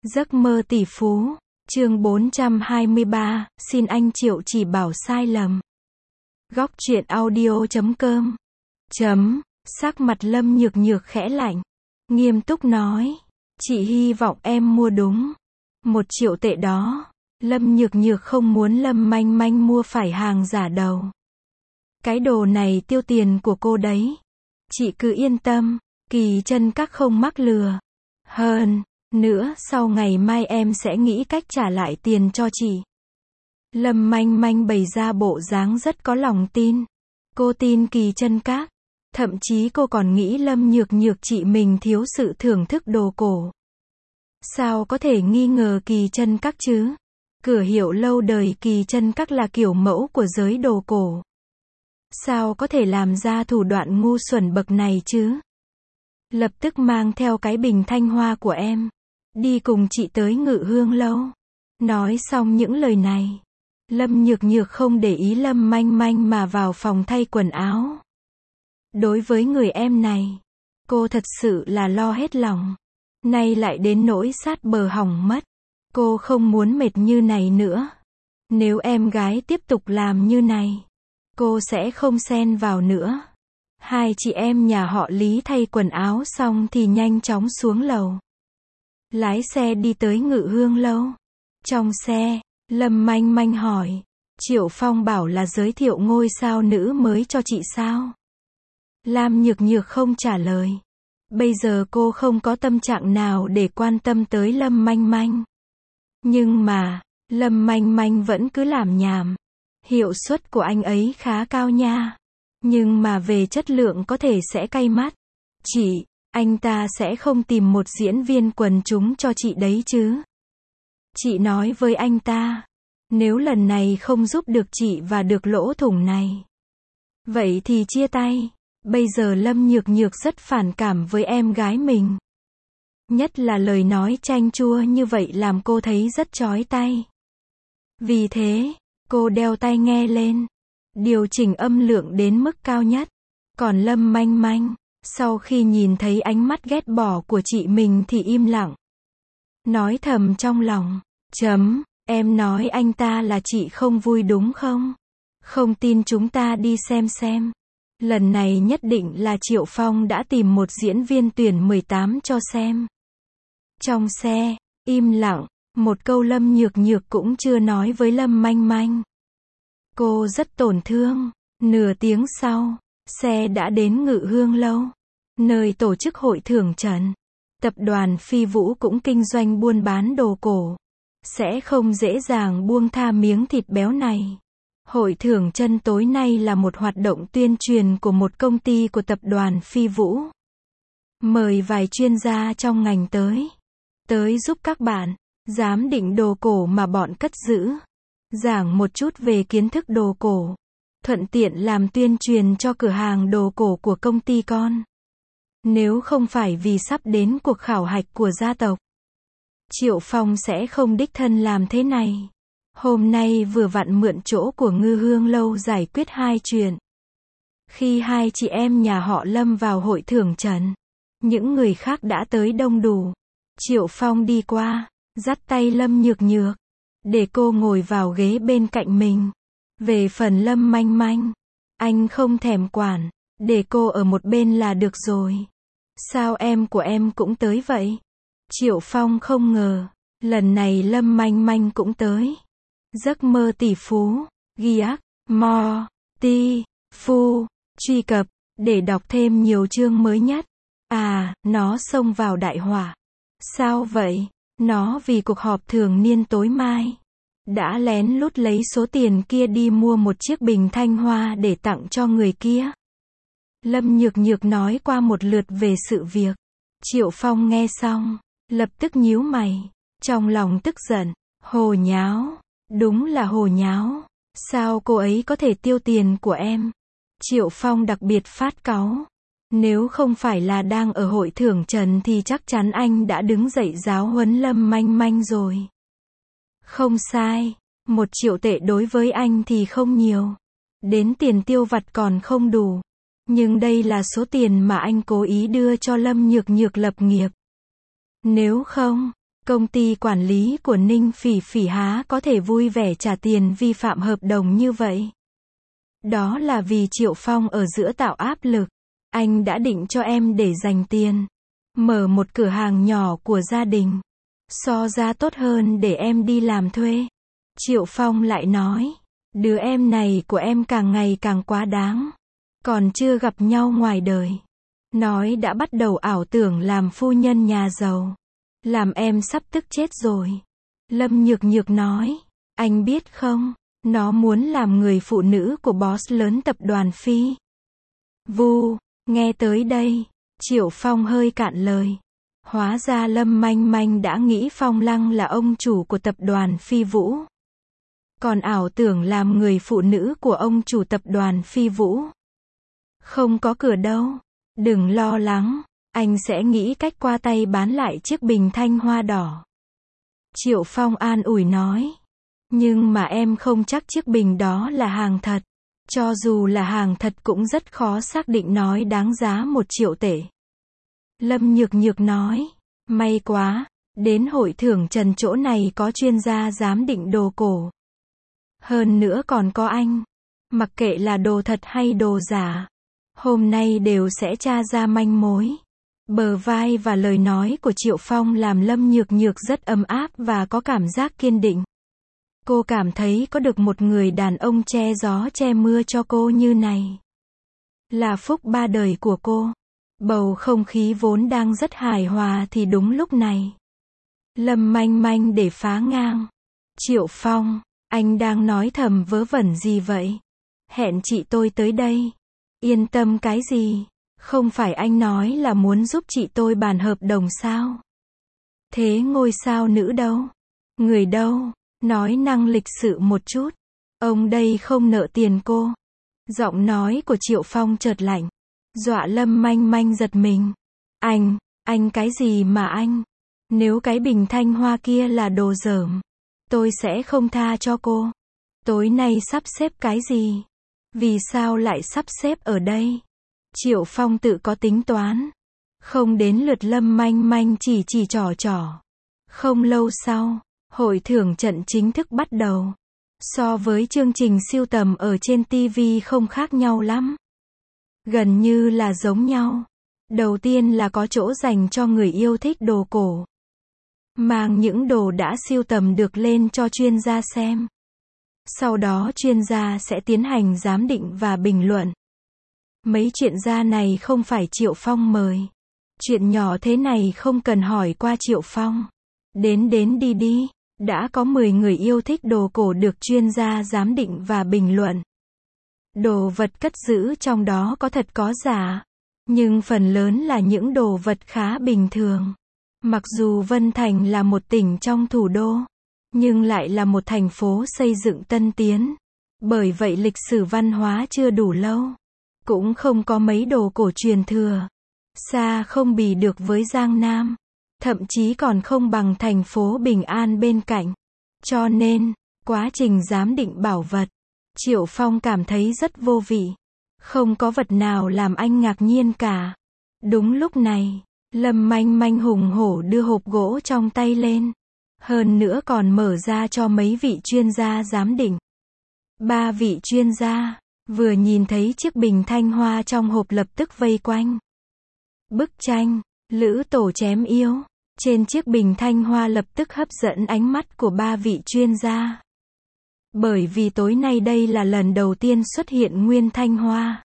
Giấc mơ tỷ phú, chương 423, xin anh Triệu chỉ bảo sai lầm. Góc truyện audio.com. Sắc mặt Lâm Nhược Nhược khẽ lạnh, nghiêm túc nói, chị hy vọng em mua đúng 1 triệu tệ đó. Lâm Nhược Nhược không muốn Lâm Manh Manh mua phải hàng giả đầu. Cái đồ này tiêu tiền của cô đấy. Chị cứ yên tâm, Kỳ Chân Các không mắc lừa. Hơn nữa, sau ngày mai em sẽ nghĩ cách trả lại tiền cho chị. Lâm Manh Manh bày ra bộ dáng rất có lòng tin. Cô tin Kỳ Chân Các. Thậm chí cô còn nghĩ Lâm Nhược Nhược chị mình thiếu sự thưởng thức đồ cổ. Sao có thể nghi ngờ Kỳ Chân Các chứ? Cửa hiệu lâu đời Kỳ Chân Các là kiểu mẫu của giới đồ cổ. Sao có thể làm ra thủ đoạn ngu xuẩn bậc này chứ? Lập tức mang theo cái bình thanh hoa của em, đi cùng chị tới Ngự Hương lâu. Nói xong những lời này, Lâm Nhược Nhược không để ý Lâm Manh Manh mà vào phòng thay quần áo. Đối với người em này, cô thật sự là lo hết lòng. Nay lại đến nỗi sát bờ hỏng mất. Cô không muốn mệt như này nữa. Nếu em gái tiếp tục làm như này, cô sẽ không xen vào nữa. Hai chị em nhà họ Lý thay quần áo xong thì nhanh chóng xuống lầu. Lái xe đi tới Ngự Hương lâu. Trong xe, Lâm Manh Manh hỏi, Triệu Phong bảo là giới thiệu ngôi sao nữ mới cho chị sao? Lam Nhược Nhược không trả lời. Bây giờ cô không có tâm trạng nào để quan tâm tới Lâm Manh Manh. Nhưng mà, Lâm Manh Manh vẫn cứ làm nhảm. Hiệu suất của anh ấy khá cao nha. Nhưng mà về chất lượng có thể sẽ cay mắt. Chị, anh ta sẽ không tìm một diễn viên quần chúng cho chị đấy chứ? Chị nói với anh ta, nếu lần này không giúp được chị và được lỗ thủng này, vậy thì chia tay. Bây giờ Lâm Nhược Nhược rất phản cảm với em gái mình. Nhất là lời nói chanh chua như vậy làm cô thấy rất chói tai. Vì thế, cô đeo tai nghe lên, điều chỉnh âm lượng đến mức cao nhất. Còn Lâm Manh Manh, sau khi nhìn thấy ánh mắt ghét bỏ của chị mình thì im lặng. Nói thầm trong lòng, em nói anh ta là chị không vui đúng không? Không tin chúng ta đi xem. Lần này nhất định là Triệu Phong đã tìm một diễn viên tuyển 18 cho xem. Trong xe, im lặng, một câu Lâm Nhược Nhược cũng chưa nói với Lâm Manh Manh. Cô rất tổn thương. Nửa tiếng sau, xe đã đến Ngự Hương lâu, nơi tổ chức hội thưởng trần. Tập đoàn Phi Vũ cũng kinh doanh buôn bán đồ cổ, sẽ không dễ dàng buông tha miếng thịt béo này. Hội thưởng chân tối nay là một hoạt động tuyên truyền của một công ty của tập đoàn Phi Vũ. Mời vài chuyên gia trong ngành tới giúp các bạn giám định đồ cổ mà bọn cất giữ, giảng một chút về kiến thức đồ cổ, thuận tiện làm tuyên truyền cho cửa hàng đồ cổ của công ty con. Nếu không phải vì sắp đến cuộc khảo hạch của gia tộc, Triệu Phong sẽ không đích thân làm thế này. Hôm nay vừa vặn mượn chỗ của Ngự Hương lâu giải quyết hai chuyện. Khi hai chị em nhà họ Lâm vào hội thưởng trần, những người khác đã tới đông đủ. Triệu Phong đi qua, dắt tay Lâm Nhược Nhược, để cô ngồi vào ghế bên cạnh mình. Về phần Lâm Manh Manh, anh không thèm quản, để cô ở một bên là được rồi. Sao em của em cũng tới vậy? Triệu Phong không ngờ, lần này Lâm Manh Manh cũng tới. Giấc mơ tỷ phú, Giac, Mo, Ti, Phu, truy cập, để đọc thêm nhiều chương mới nhất. Nó xông vào đại hỏa. Sao vậy? Nó vì cuộc họp thường niên tối mai, đã lén lút lấy số tiền kia đi mua một chiếc bình thanh hoa để tặng cho người kia. Lâm Nhược Nhược nói qua một lượt về sự việc. Triệu Phong nghe xong, lập tức nhíu mày, trong lòng tức giận, hồ nháo. Đúng là hồ nháo. Sao cô ấy có thể tiêu tiền của em? Triệu Phong đặc biệt phát cáu. Nếu không phải là đang ở hội thưởng trần thì chắc chắn anh đã đứng dậy giáo huấn Lâm Manh Manh rồi. Không sai, 1 triệu tệ đối với anh thì không nhiều. Đến tiền tiêu vặt còn không đủ. Nhưng đây là số tiền mà anh cố ý đưa cho Lâm Nhược Nhược lập nghiệp. Nếu không, Công ty quản lý của Ninh Phỉ Phỉ há có thể vui vẻ trả tiền vi phạm hợp đồng như vậy. Đó là vì Triệu Phong ở giữa tạo áp lực. Anh đã định cho em để dành tiền. Mở một cửa hàng nhỏ của gia đình. So ra tốt hơn để em đi làm thuê. Triệu Phong lại nói. Đứa em này của em càng ngày càng quá đáng. Còn chưa gặp nhau ngoài đời. Nói đã bắt đầu ảo tưởng làm phu nhân nhà giàu. Làm em sắp tức chết rồi. Lâm Nhược Nhược nói. Anh biết không, nó muốn làm người phụ nữ của boss lớn tập đoàn Phi. Vu, nghe tới đây, Triệu Phong hơi cạn lời. Hóa ra Lâm Manh Manh đã nghĩ Phong Lăng là ông chủ của tập đoàn Phi Vũ. Còn ảo tưởng làm người phụ nữ của ông chủ tập đoàn Phi Vũ. Không có cửa đâu. Đừng lo lắng, anh sẽ nghĩ cách qua tay bán lại chiếc bình thanh hoa đỏ. Triệu Phong an ủi nói. Nhưng mà em không chắc chiếc bình đó là hàng thật. Cho dù là hàng thật cũng rất khó xác định nói đáng giá 1 triệu tệ. Lâm Nhược Nhược nói. May quá, đến hội thưởng Trần chỗ này có chuyên gia giám định đồ cổ. Hơn nữa còn có anh. Mặc kệ là đồ thật hay đồ giả. Hôm nay đều sẽ tra ra manh mối. Bờ vai và lời nói của Triệu Phong làm Lâm Nhược Nhược rất ấm áp và có cảm giác kiên định. Cô cảm thấy có được một người đàn ông che gió che mưa cho cô như này. Là phúc ba đời của cô. Bầu không khí vốn đang rất hài hòa thì đúng lúc này. Lâm Manh Manh để phá ngang. Triệu Phong, anh đang nói thầm vớ vẩn gì vậy? Hẹn chị tôi tới đây. Yên tâm cái gì? Không phải anh nói là muốn giúp chị tôi bàn hợp đồng sao? Thế ngôi sao nữ đâu? Người đâu? Nói năng lịch sự một chút. Ông đây không nợ tiền cô. Giọng nói của Triệu Phong chợt lạnh. Dọa Lâm Manh Manh giật mình. Anh cái gì mà anh? Nếu cái bình thanh hoa kia là đồ dởm, tôi sẽ không tha cho cô. Tối nay sắp xếp cái gì? Vì sao lại sắp xếp ở đây? Triệu Phong tự có tính toán. Không đến lượt Lâm Manh Manh chỉ trò. Không lâu sau, hội thưởng trận chính thức bắt đầu. So với chương trình sưu tầm ở trên TV không khác nhau lắm. Gần như là giống nhau. Đầu tiên là có chỗ dành cho người yêu thích đồ cổ. Mang những đồ đã sưu tầm được lên cho chuyên gia xem. Sau đó chuyên gia sẽ tiến hành giám định và bình luận. Mấy chuyện gia này không phải Triệu Phong mời. Chuyện nhỏ thế này không cần hỏi qua Triệu Phong. Đến đi. Đã có 10 người yêu thích đồ cổ được chuyên gia giám định và bình luận. Đồ vật cất giữ trong đó có thật có giả. Nhưng phần lớn là những đồ vật khá bình thường. Mặc dù Vân Thành là một tỉnh trong thủ đô, nhưng lại là một thành phố xây dựng tân tiến. Bởi vậy lịch sử văn hóa chưa đủ lâu. Cũng không có mấy đồ cổ truyền thừa. Xa không bì được với Giang Nam. Thậm chí còn không bằng thành phố Bình An bên cạnh. Cho nên, quá trình giám định bảo vật, Triệu Phong cảm thấy rất vô vị. Không có vật nào làm anh ngạc nhiên cả. Đúng lúc này, Lâm Manh Manh hùng hổ đưa hộp gỗ trong tay lên. Hơn nữa còn mở ra cho mấy vị chuyên gia giám định. 3 vị chuyên gia, vừa nhìn thấy chiếc bình thanh hoa trong hộp lập tức vây quanh. Bức tranh, Lữ Tổ chém yêu, trên chiếc bình thanh hoa lập tức hấp dẫn ánh mắt của 3 vị chuyên gia. Bởi vì tối nay đây là lần đầu tiên xuất hiện nguyên thanh hoa.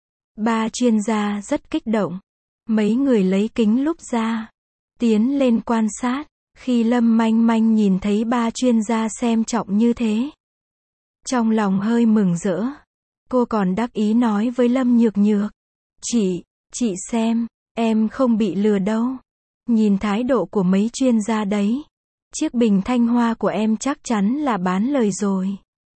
3 chuyên gia rất kích động. Mấy người lấy kính lúp ra, tiến lên quan sát. Khi Lâm Manh Manh nhìn thấy 3 chuyên gia xem trọng như thế, trong lòng hơi mừng rỡ. Cô còn đắc ý nói với Lâm Nhược Nhược. Chị xem, em không bị lừa đâu. Nhìn thái độ của mấy chuyên gia đấy. Chiếc bình thanh hoa của em chắc chắn là bán lời rồi.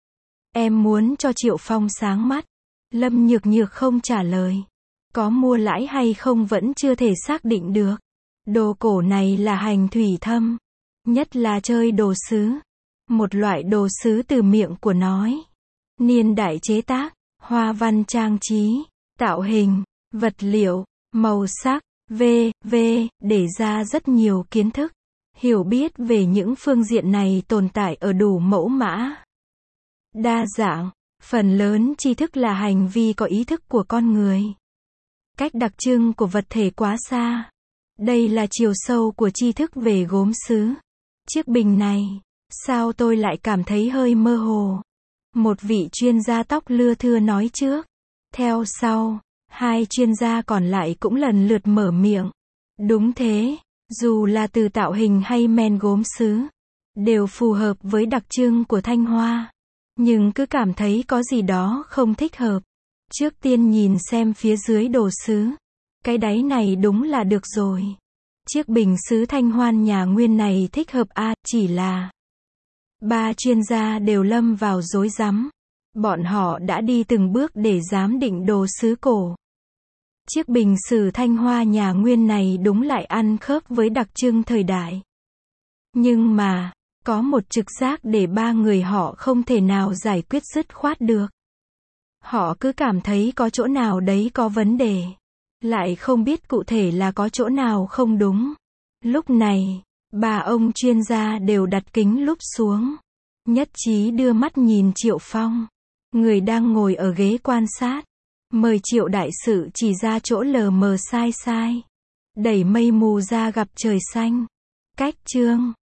Em muốn cho Triệu Phong sáng mắt. Lâm Nhược Nhược không trả lời. Có mua lãi hay không vẫn chưa thể xác định được. Đồ cổ này là hành thủy thâm. Nhất là chơi đồ sứ. Một loại đồ sứ từ miệng của nói. Niên đại chế tác, hoa văn trang trí, tạo hình, vật liệu, màu sắc, v.v. để ra rất nhiều kiến thức. Hiểu biết về những phương diện này tồn tại ở đủ mẫu mã. Đa dạng, phần lớn tri thức là hành vi có ý thức của con người. Cách đặc trưng của vật thể quá xa. Đây là chiều sâu của tri thức về gốm sứ. Chiếc bình này, sao tôi lại cảm thấy hơi mơ hồ? Một vị chuyên gia tóc lưa thưa nói trước. Theo sau, hai chuyên gia còn lại cũng lần lượt mở miệng. Đúng thế, dù là từ tạo hình hay men gốm sứ, đều phù hợp với đặc trưng của Thanh Hoa. Nhưng cứ cảm thấy có gì đó không thích hợp. Trước tiên nhìn xem phía dưới đồ sứ. Cái đáy này đúng là được rồi. Chiếc bình sứ Thanh Hoan nhà Nguyên này thích hợp chỉ là ba chuyên gia đều lâm vào rối rắm. Bọn họ đã đi từng bước để giám định đồ sứ cổ. Chiếc bình sứ Thanh Hoa nhà Nguyên này đúng lại ăn khớp với đặc trưng thời đại. Nhưng mà, có một trực giác để ba người họ không thể nào giải quyết dứt khoát được. Họ cứ cảm thấy có chỗ nào đấy có vấn đề. Lại không biết cụ thể là có chỗ nào không đúng. Lúc này, ba ông chuyên gia đều đặt kính lúp xuống. Nhất trí đưa mắt nhìn Triệu Phong. Người đang ngồi ở ghế quan sát. Mời Triệu đại sự chỉ ra chỗ lờ mờ sai sai. Đẩy mây mù ra gặp trời xanh. Cách chương